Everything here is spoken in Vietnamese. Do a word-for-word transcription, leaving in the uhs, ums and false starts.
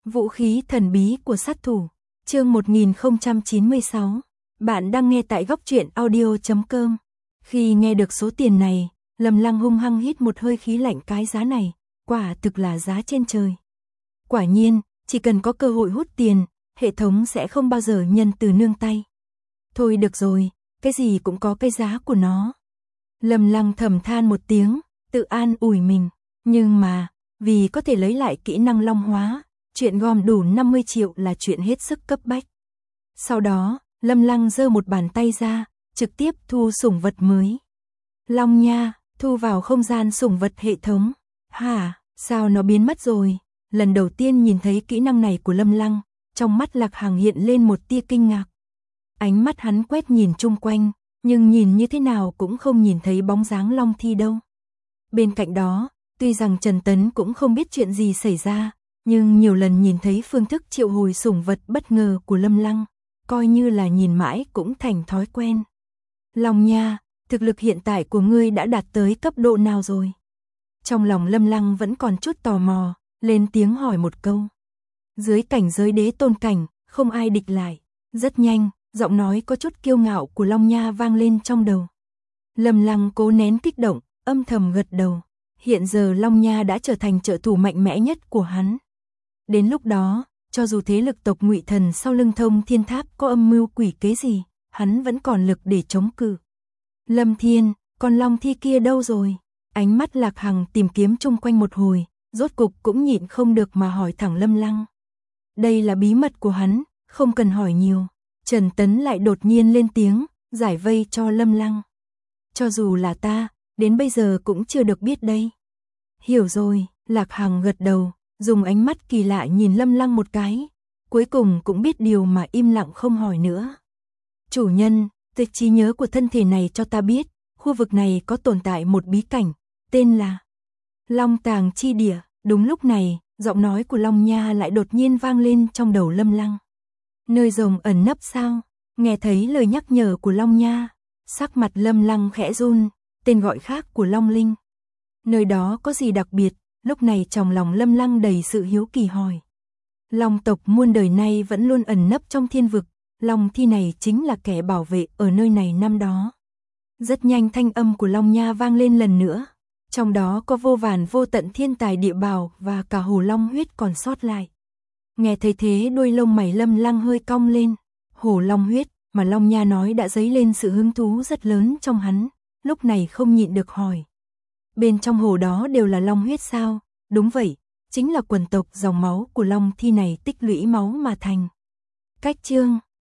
Vũ khí thần bí của sát thủ, chương một nghìn không trăm chín mươi sáu. Bạn đang nghe tại góc truyện audio chấm com. Khi nghe được số tiền này, Lâm Lăng hung hăng hít một hơi khí lạnh, cái giá này, quả thực là giá trên trời. Quả nhiên, chỉ cần có cơ hội hút tiền, hệ thống sẽ không bao giờ nhân từ nương tay. Thôi được rồi, cái gì cũng có cái giá của nó. Lâm Lăng thầm than một tiếng, tự an ủi mình, nhưng mà, vì có thể lấy lại kỹ năng long hóa, chuyện gom đủ năm mươi triệu là chuyện hết sức cấp bách. Sau đó, Lâm Lăng giơ một bàn tay ra, trực tiếp thu sủng vật mới. Long nha, thu vào không gian sủng vật hệ thống. Hả, sao nó biến mất rồi? Lần đầu tiên nhìn thấy kỹ năng này của Lâm Lăng, trong mắt Lạc Hằng hiện lên một tia kinh ngạc. Ánh mắt hắn quét nhìn chung quanh, nhưng nhìn như thế nào cũng không nhìn thấy bóng dáng Long Thi đâu. Bên cạnh đó, tuy rằng Trần Tấn cũng không biết chuyện gì xảy ra, nhưng nhiều lần nhìn thấy phương thức triệu hồi sủng vật bất ngờ của Lâm Lăng, coi như là nhìn mãi cũng thành thói quen. Long nha, thực lực hiện tại của ngươi đã đạt tới cấp độ nào rồi? Trong lòng Lâm Lăng vẫn còn chút tò mò, lên tiếng hỏi một câu. Dưới cảnh giới đế tôn cảnh, không ai địch lại. Rất nhanh, giọng nói có chút kiêu ngạo của Long Nha vang lên trong đầu. Lâm Lăng cố nén kích động, âm thầm gật đầu. Hiện giờ Long Nha đã trở thành trợ thủ mạnh mẽ nhất của hắn. Đến lúc đó, cho dù thế lực tộc Ngụy Thần sau lưng Thông Thiên Tháp có âm mưu quỷ kế gì, hắn vẫn còn lực để chống cự. Lâm Thiên, còn Long Thi kia đâu rồi? Ánh mắt Lạc Hằng tìm kiếm chung quanh một hồi, rốt cục cũng nhịn không được mà hỏi thẳng Lâm Lăng. Đây là bí mật của hắn, không cần hỏi nhiều. Trần Tấn lại đột nhiên lên tiếng, giải vây cho Lâm Lăng. Cho dù là ta, đến bây giờ cũng chưa được biết đây. Hiểu rồi, Lạc Hằng gật đầu, dùng ánh mắt kỳ lạ nhìn Lâm Lăng một cái, cuối cùng cũng biết điều mà im lặng không hỏi nữa. Chủ nhân, tịch trí nhớ của thân thể này cho ta biết, khu vực này có tồn tại một bí cảnh, tên là Long Tàng Chi Địa. Đúng lúc này, giọng nói của Long Nha lại đột nhiên vang lên trong đầu Lâm Lăng. Nơi rồng ẩn nấp sao? Nghe thấy lời nhắc nhở của Long Nha, sắc mặt Lâm Lăng khẽ run, tên gọi khác của Long Linh. Nơi đó có gì đặc biệt? Lúc này trong lòng Lâm Lăng đầy sự hiếu kỳ hỏi. Long tộc muôn đời nay vẫn luôn ẩn nấp trong thiên vực, Long Thi này chính là kẻ bảo vệ ở nơi này năm đó. Rất nhanh thanh âm của Long Nha vang lên lần nữa, trong đó có vô vàn vô tận thiên tài địa bảo và cả hồ long huyết còn sót lại. Nghe thấy thế đuôi lông mày Lâm Lăng hơi cong lên, hồ long huyết mà Long Nha nói đã dấy lên sự hứng thú rất lớn trong hắn, lúc này không nhịn được hỏi. Bên trong hồ đó đều là long huyết sao? Đúng vậy, chính là quần tộc dòng máu của Long Thi này tích lũy máu mà thành. Cách chương